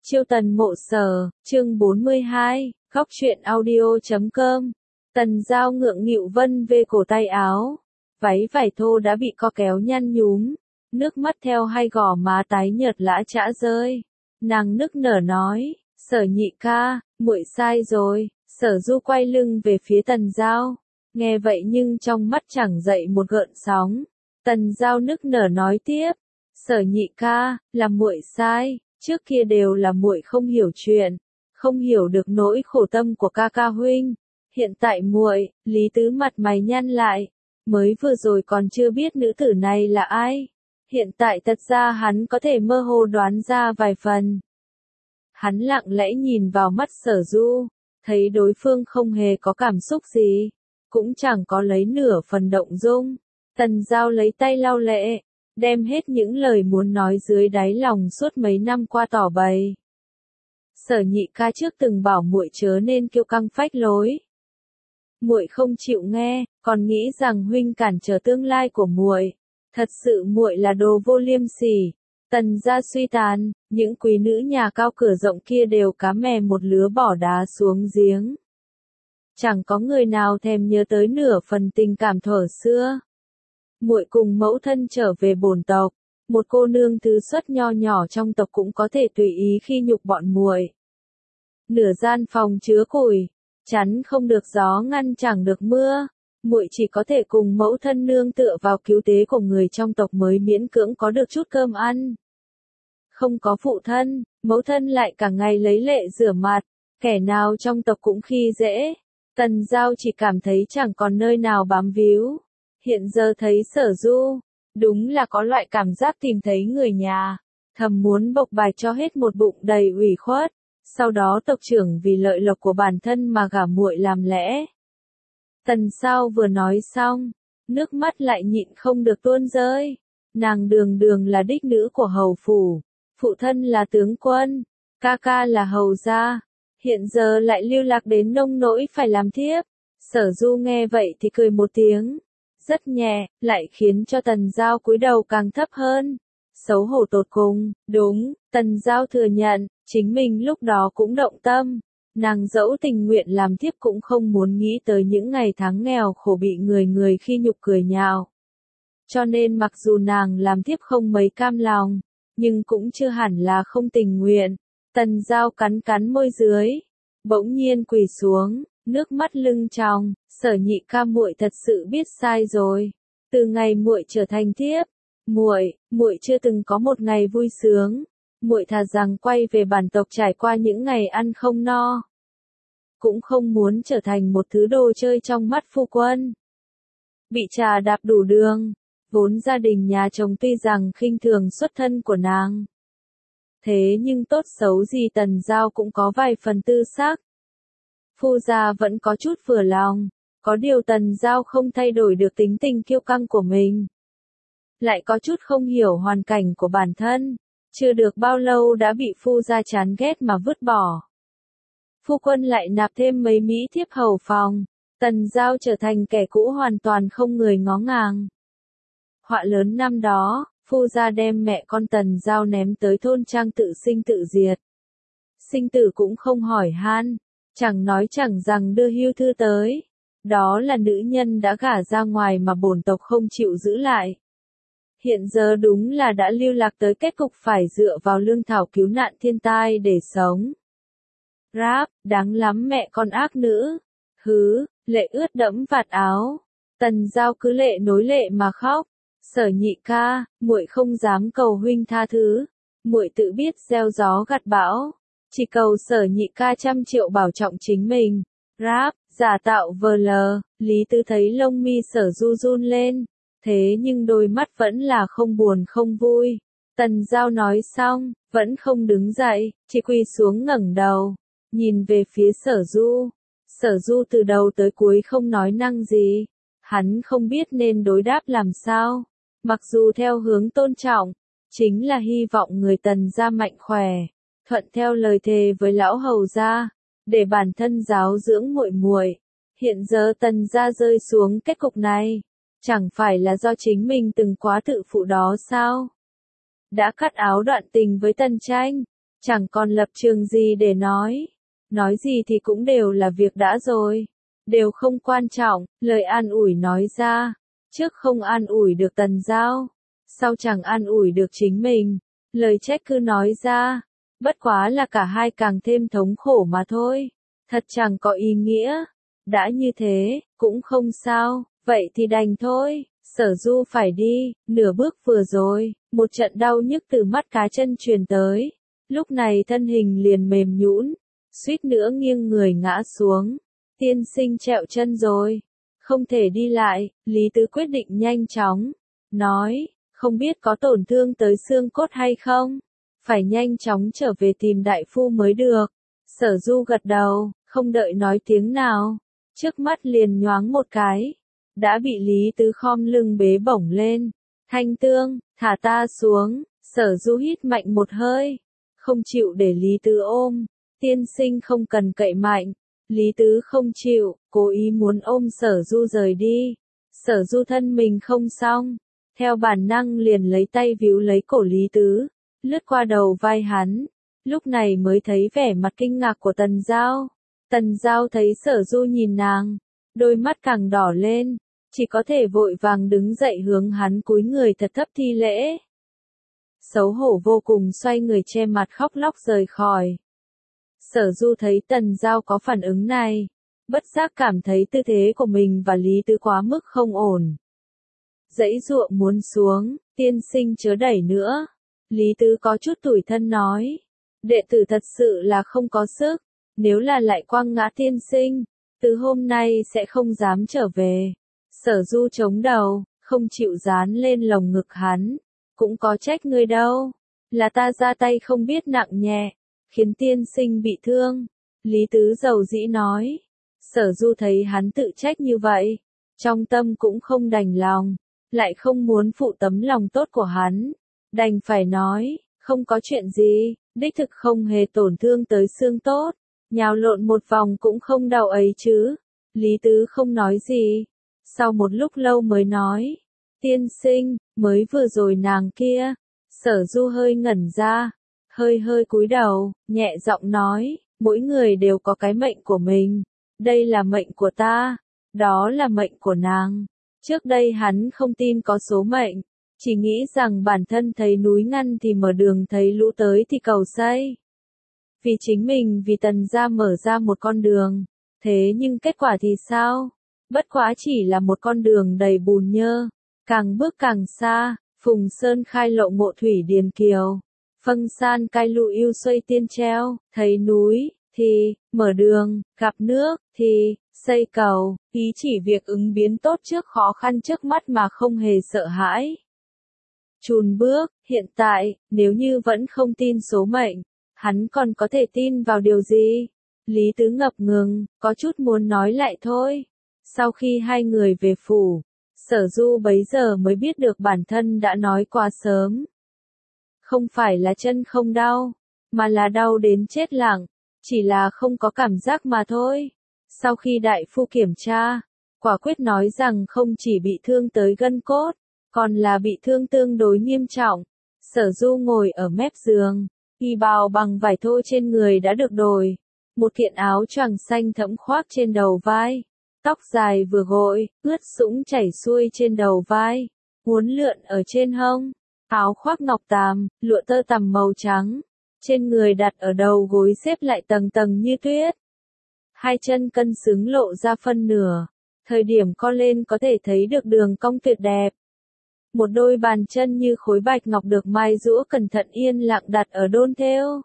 Chiêu tần mộ sở, chương 42, góc truyện audio.com. Tần Giao ngượng nghịu vân về cổ tay áo. Váy vải thô đã bị co kéo nhăn nhúm. Nước mắt theo hai gò má tái nhợt lã chã rơi. Nàng nức nở nói, Sở nhị ca, muội sai rồi. Sở Du quay lưng về phía Tần Giao. Nghe vậy nhưng trong mắt chẳng dậy một gợn sóng. Tần Giao nức nở nói tiếp, Sở nhị ca, là muội sai. Trước kia đều là muội không hiểu chuyện, không hiểu được nỗi khổ tâm của ca ca huynh. Hiện tại muội, Lý Tứ mặt mày nhăn lại, mới vừa rồi còn chưa biết nữ tử này là ai. Hiện tại thật ra hắn có thể mơ hồ đoán ra vài phần. Hắn lặng lẽ nhìn vào mắt Sở Du, thấy đối phương không hề có cảm xúc gì, cũng chẳng có lấy nửa phần động dung. Tần Giao lấy tay lau lệ, đem hết những lời muốn nói dưới đáy lòng suốt mấy năm qua tỏ bày. Sở nhị ca trước từng bảo muội chớ nên kiêu căng phách lối. Muội không chịu nghe, còn nghĩ rằng huynh cản trở tương lai của muội. Thật sự muội là đồ vô liêm sỉ. Tần gia suy tàn, những quý nữ nhà cao cửa rộng kia đều cá mè một lứa bỏ đá xuống giếng. Chẳng có người nào thèm nhớ tới nửa phần tình cảm thuở xưa. Muội cùng mẫu thân trở về bổn tộc, một cô nương thứ xuất nho nhỏ trong tộc cũng có thể tùy ý khi nhục bọn muội. Nửa gian phòng chứa củi, chắn không được gió ngăn chẳng được mưa, muội chỉ có thể cùng mẫu thân nương tựa vào cứu tế của người trong tộc mới miễn cưỡng có được chút cơm ăn. Không có phụ thân, mẫu thân lại cả ngày lấy lệ rửa mặt, kẻ nào trong tộc cũng khi dễ. Tần Giao chỉ cảm thấy chẳng còn nơi nào bám víu. Hiện giờ thấy Sở Du, đúng là có loại cảm giác tìm thấy người nhà, thầm muốn bộc bạch cho hết một bụng đầy ủy khuất, sau đó tộc trưởng vì lợi lộc của bản thân mà gả muội làm lẽ. Tần Sao vừa nói xong, nước mắt lại nhịn không được tuôn rơi. Nàng đường đường là đích nữ của hầu phủ, phụ thân là tướng quân, ca ca là hầu gia, hiện giờ lại lưu lạc đến nông nỗi phải làm thiếp. Sở Du nghe vậy thì cười một tiếng, rất nhẹ, lại khiến cho Tần Giao cúi đầu càng thấp hơn. Xấu hổ tột cùng, đúng, Tần Giao thừa nhận, chính mình lúc đó cũng động tâm. Nàng dẫu tình nguyện làm thiếp cũng không muốn nghĩ tới những ngày tháng nghèo khổ bị người người khi nhục cười nhạo. Cho nên mặc dù nàng làm thiếp không mấy cam lòng, nhưng cũng chưa hẳn là không tình nguyện. Tần Giao cắn cắn môi dưới, bỗng nhiên quỳ xuống, nước mắt lưng tròng. Sở nhị ca, muội thật sự biết sai rồi. Từ ngày muội trở thành thiếp, muội chưa từng có một ngày vui sướng. Muội thà rằng quay về bản tộc trải qua những ngày ăn không no, cũng không muốn trở thành một thứ đồ chơi trong mắt phu quân. Bị trà đạp đủ đường, vốn gia đình nhà chồng tuy rằng khinh thường xuất thân của nàng, thế nhưng tốt xấu gì Tần Giao cũng có vài phần tư sắc. Phu gia vẫn có chút vừa lòng. Có điều Tần Giao không thay đổi được tính tình kiêu căng của mình. Lại có chút không hiểu hoàn cảnh của bản thân. Chưa được bao lâu đã bị phu gia chán ghét mà vứt bỏ. Phu quân lại nạp thêm mấy mỹ thiếp hầu phòng. Tần Giao trở thành kẻ cũ hoàn toàn không người ngó ngàng. Họa lớn năm đó, phu gia đem mẹ con Tần Giao ném tới thôn trang tự sinh tự diệt. Sinh tử cũng không hỏi han, chẳng nói chẳng rằng đưa hưu thư tới. Đó là nữ nhân đã gả ra ngoài mà bổn tộc không chịu giữ lại. Hiện giờ đúng là đã lưu lạc tới kết cục phải dựa vào lương thảo cứu nạn thiên tai để sống. Ráp, đáng lắm mẹ con ác nữ. Hứ, lệ ướt đẫm vạt áo. Tần Giao cứ lệ nối lệ mà khóc. Sở nhị ca, muội không dám cầu huynh tha thứ. Muội tự biết gieo gió gặt bão. Chỉ cầu Sở nhị ca 100 triệu bảo trọng chính mình. Ráp. Giả tạo vờ lờ, Lý Tứ thấy lông mi Sở Du run lên, thế nhưng đôi mắt vẫn là không buồn không vui. Tần Giao nói xong, vẫn không đứng dậy, chỉ quỳ xuống ngẩng đầu, nhìn về phía Sở Du. Sở Du từ đầu tới cuối không nói năng gì, hắn không biết nên đối đáp làm sao. Mặc dù theo hướng tôn trọng, chính là hy vọng người Tần gia mạnh khỏe, thuận theo lời thề với lão hầu gia. Để bản thân giáo dưỡng muội. Hiện giờ Tần gia rơi xuống kết cục này, chẳng phải là do chính mình từng quá tự phụ đó sao? Đã cắt áo đoạn tình với Tần Tranh, chẳng còn lập trường gì để nói gì thì cũng đều là việc đã rồi, đều không quan trọng, lời an ủi nói ra, trước không an ủi được Tần Giao, sau chẳng an ủi được chính mình, lời trách cứ nói ra, bất quá là cả hai càng thêm thống khổ mà thôi, thật chẳng có ý nghĩa, đã như thế, cũng không sao, vậy thì đành thôi. Sở Du phải đi, nửa bước vừa rồi, một trận đau nhức từ mắt cá chân truyền tới, lúc này thân hình liền mềm nhũn, suýt nữa nghiêng người ngã xuống. Tiên sinh trẹo chân rồi, không thể đi lại, Lý Tứ quyết định nhanh chóng, nói, không biết có tổn thương tới xương cốt hay không, phải nhanh chóng trở về tìm đại phu mới được. Sở Du gật đầu, không đợi nói tiếng nào, trước mắt liền nhoáng một cái, đã bị Lý Tứ khom lưng bế bổng lên. Thanh Tương, thả ta xuống, Sở Du hít mạnh một hơi, không chịu để Lý Tứ ôm, tiên sinh không cần cậy mạnh. Lý Tứ không chịu, cố ý muốn ôm Sở Du rời đi. Sở Du thân mình không xong, theo bản năng liền lấy tay víu lấy cổ Lý Tứ, lướt qua đầu vai hắn, lúc này mới thấy vẻ mặt kinh ngạc của Tần Giao. Tần Giao thấy Sở Du nhìn nàng, đôi mắt càng đỏ lên, chỉ có thể vội vàng đứng dậy hướng hắn cúi người thật thấp thi lễ. Xấu hổ vô cùng xoay người che mặt khóc lóc rời khỏi. Sở Du thấy Tần Giao có phản ứng này, bất giác cảm thấy tư thế của mình và Lý Tứ quá mức không ổn. Giãy giụa muốn xuống, tiên sinh chớ đẩy nữa. Lý Tứ có chút tủi thân nói, đệ tử thật sự là không có sức, nếu là lại quăng ngã tiên sinh, từ hôm nay sẽ không dám trở về. Sở Du chống đầu, không chịu dán lên lồng ngực hắn, cũng có trách ngươi đâu, là ta ra tay không biết nặng nhẹ, khiến tiên sinh bị thương. Lý Tứ dầu dĩ nói. Sở Du thấy hắn tự trách như vậy, trong tâm cũng không đành lòng, lại không muốn phụ tấm lòng tốt của hắn, đành phải nói, không có chuyện gì, đích thực không hề tổn thương tới xương tốt, nhào lộn một vòng cũng không đau ấy chứ. Lý Tứ không nói gì, sau một lúc lâu mới nói, tiên sinh, mới vừa rồi nàng kia. Sở Du hơi ngẩn ra, hơi cúi đầu, nhẹ giọng nói, mỗi người đều có cái mệnh của mình, đây là mệnh của ta, đó là mệnh của nàng. Trước đây hắn không tin có số mệnh, chỉ nghĩ rằng bản thân thấy núi ngăn thì mở đường, thấy lũ tới thì cầu xây. Vì chính mình, vì Tần gia mở ra một con đường, thế nhưng kết quả thì sao? Bất quá chỉ là một con đường đầy bùn nhơ, càng bước càng xa, Phùng Sơn khai lộ ngộ thủy điền kiều, Phâng San cai lụ yêu xuây tiên treo, thấy núi, thì, mở đường, gặp nước, thì, xây cầu, ý chỉ việc ứng biến tốt trước khó khăn trước mắt mà không hề sợ hãi. Chùn bước, hiện tại, nếu như vẫn không tin số mệnh, hắn còn có thể tin vào điều gì? Lý Tứ ngập ngừng, có chút muốn nói lại thôi. Sau khi hai người về phủ, Sở Du bấy giờ mới biết được bản thân đã nói quá sớm. Không phải là chân không đau, mà là đau đến chết lặng, chỉ là không có cảm giác mà thôi. Sau khi đại phu kiểm tra, quả quyết nói rằng không chỉ bị thương tới gân cốt, còn là bị thương tương đối nghiêm trọng. Sở Du ngồi ở mép giường, y bào bằng vải thô trên người đã được đổi, một kiện áo choàng xanh thẫm khoác trên đầu vai, tóc dài vừa gội, ướt sũng chảy xuôi trên đầu vai, uốn lượn ở trên hông, áo khoác ngọc tàm, lụa tơ tằm màu trắng, trên người đặt ở đầu gối xếp lại tầng tầng như tuyết. Hai chân cân xứng lộ ra phân nửa, thời điểm co lên có thể thấy được đường cong tuyệt đẹp. Một đôi bàn chân như khối bạch ngọc được mai rũa cẩn thận yên lặng đặt ở đôn thêu.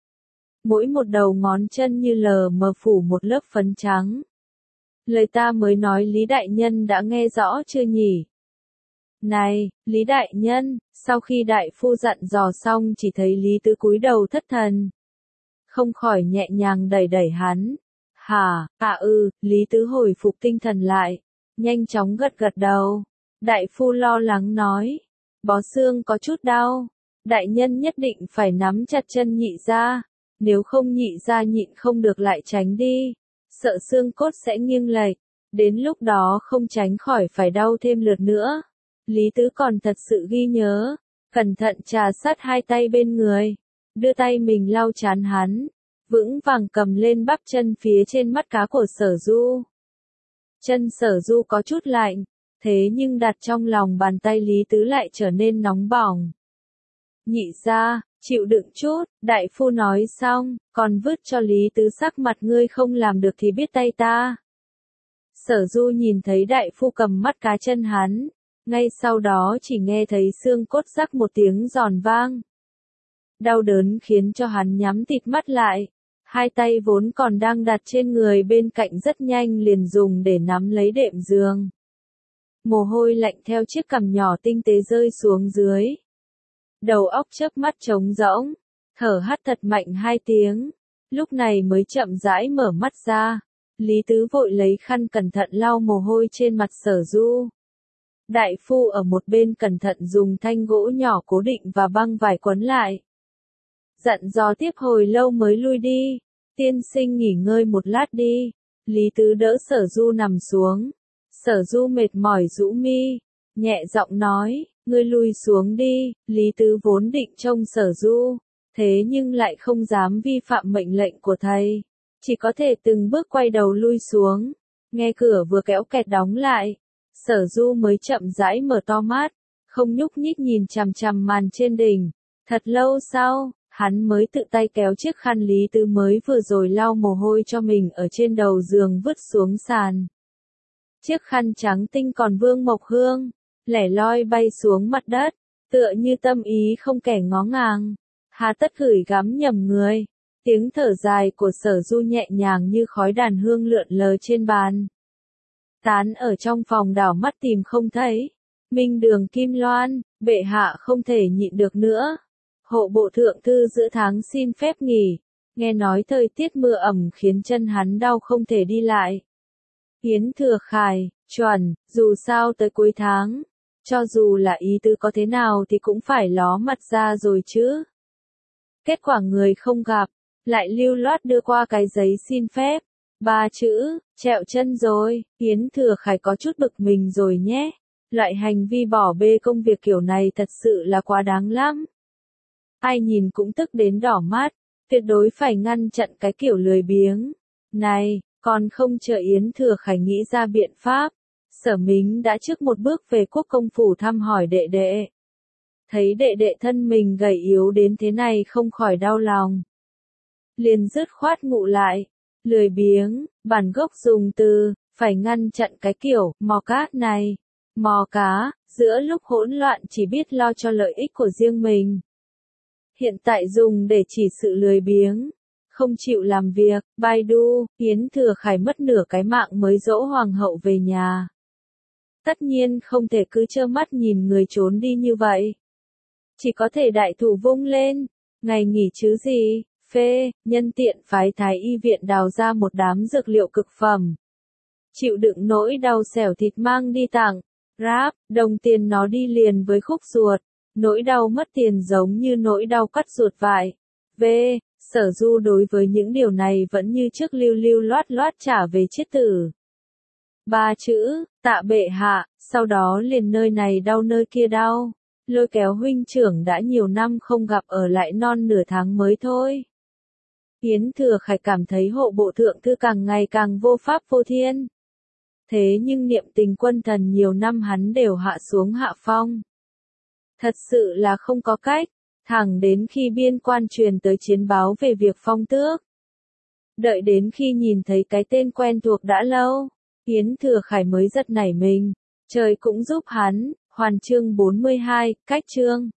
Mỗi một đầu ngón chân như lờ mờ phủ một lớp phấn trắng. Lời ta mới nói Lý đại nhân đã nghe rõ chưa nhỉ? Này, Lý đại nhân, sau khi đại phu dặn dò xong chỉ thấy Lý Tứ cúi đầu thất thần. Không khỏi nhẹ nhàng đẩy đẩy hắn. Hả, Lý Tứ hồi phục tinh thần lại, nhanh chóng gật gật đầu. Đại phu lo lắng nói, bó xương có chút đau, đại nhân nhất định phải nắm chặt chân nhị ra, nếu không nhị ra nhịn không được lại tránh đi, sợ xương cốt sẽ nghiêng lệch, đến lúc đó không tránh khỏi phải đau thêm lượt nữa. Lý Tứ còn thật sự ghi nhớ, cẩn thận trà sát hai tay bên người, đưa tay mình lau trán hắn, vững vàng cầm lên bắp chân phía trên mắt cá của Sở Du. Chân Sở Du có chút lạnh, thế nhưng đặt trong lòng bàn tay Lý Tứ lại trở nên nóng bỏng. Nhị gia, chịu đựng chút, đại phu nói xong, còn vứt cho Lý Tứ sắc mặt ngươi không làm được thì biết tay ta. Sở Du nhìn thấy đại phu cầm mắt cá chân hắn, ngay sau đó chỉ nghe thấy xương cốt rắc một tiếng giòn vang. Đau đớn khiến cho hắn nhắm tịt mắt lại, hai tay vốn còn đang đặt trên người bên cạnh rất nhanh liền dùng để nắm lấy đệm giường. Mồ hôi lạnh theo chiếc cằm nhỏ tinh tế rơi xuống dưới. Đầu óc chớp mắt trống rỗng, thở hắt thật mạnh 2 tiếng, lúc này mới chậm rãi mở mắt ra. Lý Tứ vội lấy khăn cẩn thận lau mồ hôi trên mặt Sở Du. Đại phu ở một bên cẩn thận dùng thanh gỗ nhỏ cố định và băng vải quấn lại. Dặn dò tiếp hồi lâu mới lui đi. Tiên sinh nghỉ ngơi một lát đi. Lý Tứ đỡ Sở Du nằm xuống. Sở Du mệt mỏi rũ mi, nhẹ giọng nói, ngươi lui xuống đi. Lý Tứ vốn định trông Sở Du, thế nhưng lại không dám vi phạm mệnh lệnh của thầy. Chỉ có thể từng bước quay đầu lui xuống. Nghe cửa vừa kéo kẹt đóng lại, Sở Du mới chậm rãi mở to mắt, không nhúc nhích nhìn chằm chằm màn trên đỉnh. Thật lâu sau, hắn mới tự tay kéo chiếc khăn Lý Tứ mới vừa rồi lau mồ hôi cho mình ở trên đầu giường vứt xuống sàn. Chiếc khăn trắng tinh còn vương mộc hương, lẻ loi bay xuống mặt đất, tựa như tâm ý không kẻ ngó ngàng. Hà tất gửi gắm nhầm người. Tiếng thở dài của Sở Du nhẹ nhàng như khói đàn hương lượn lờ trên bàn. Tán ở trong phòng đảo mắt tìm không thấy. Minh Đường Kim Loan, bệ hạ không thể nhịn được nữa. Hộ bộ thượng thư giữa tháng xin phép nghỉ. Nghe nói thời tiết mưa ẩm khiến chân hắn đau không thể đi lại. Yến Thừa Khải, chuẩn, dù sao tới cuối tháng. Cho dù là ý tứ có thế nào thì cũng phải ló mặt ra rồi chứ. Kết quả người không gặp, lại lưu loát đưa qua cái giấy xin phép. 3 chữ, trẹo chân rồi. Yến Thừa Khải có chút bực mình rồi nhé. Loại hành vi bỏ bê công việc kiểu này thật sự là quá đáng lắm. Ai nhìn cũng tức đến đỏ mắt, tuyệt đối phải ngăn chặn cái kiểu lười biếng. Này, còn không chờ Yến Thừa Khải nghĩ ra biện pháp, Sở Mính đã trước một bước về Quốc công phủ thăm hỏi đệ đệ. Thấy đệ đệ thân mình gầy yếu đến thế này không khỏi đau lòng. Liền dứt khoát ngụ lại, lười biếng, bản gốc dùng từ, phải ngăn chặn cái kiểu, mò cát này. Mò cá, giữa lúc hỗn loạn chỉ biết lo cho lợi ích của riêng mình. Hiện tại dùng để chỉ sự lười biếng, không chịu làm việc. Baidu, Yến Thừa Khải mất nửa cái mạng mới dỗ hoàng hậu về nhà. Tất nhiên không thể cứ trơ mắt nhìn người trốn đi như vậy. Chỉ có thể đại thủ vung lên, ngày nghỉ chứ gì, phê, nhân tiện phái thái y viện đào ra một đám dược liệu cực phẩm. Chịu đựng nỗi đau xẻo thịt mang đi tặng, ráp, đồng tiền nó đi liền với khúc ruột, nỗi đau mất tiền giống như nỗi đau cắt ruột vậy. V. Sở Du đối với những điều này vẫn như trước lưu lưu loát loát trả về chiết tử. 3 chữ, tạ bệ hạ, sau đó liền nơi này đau nơi kia đau. Lôi kéo huynh trưởng đã nhiều năm không gặp ở lại non nửa tháng mới thôi. Yến Thừa Khải cảm thấy hộ bộ thượng thư càng ngày càng vô pháp vô thiên. Thế nhưng niệm tình quân thần nhiều năm hắn đều hạ xuống hạ phong. Thật sự là không có cách, thẳng đến khi biên quan truyền tới chiến báo về việc phong tước. Đợi đến khi nhìn thấy cái tên quen thuộc đã lâu, Yến Thừa Khải mới giật nảy mình, trời cũng giúp hắn. Hoàn chương 42, cách chương.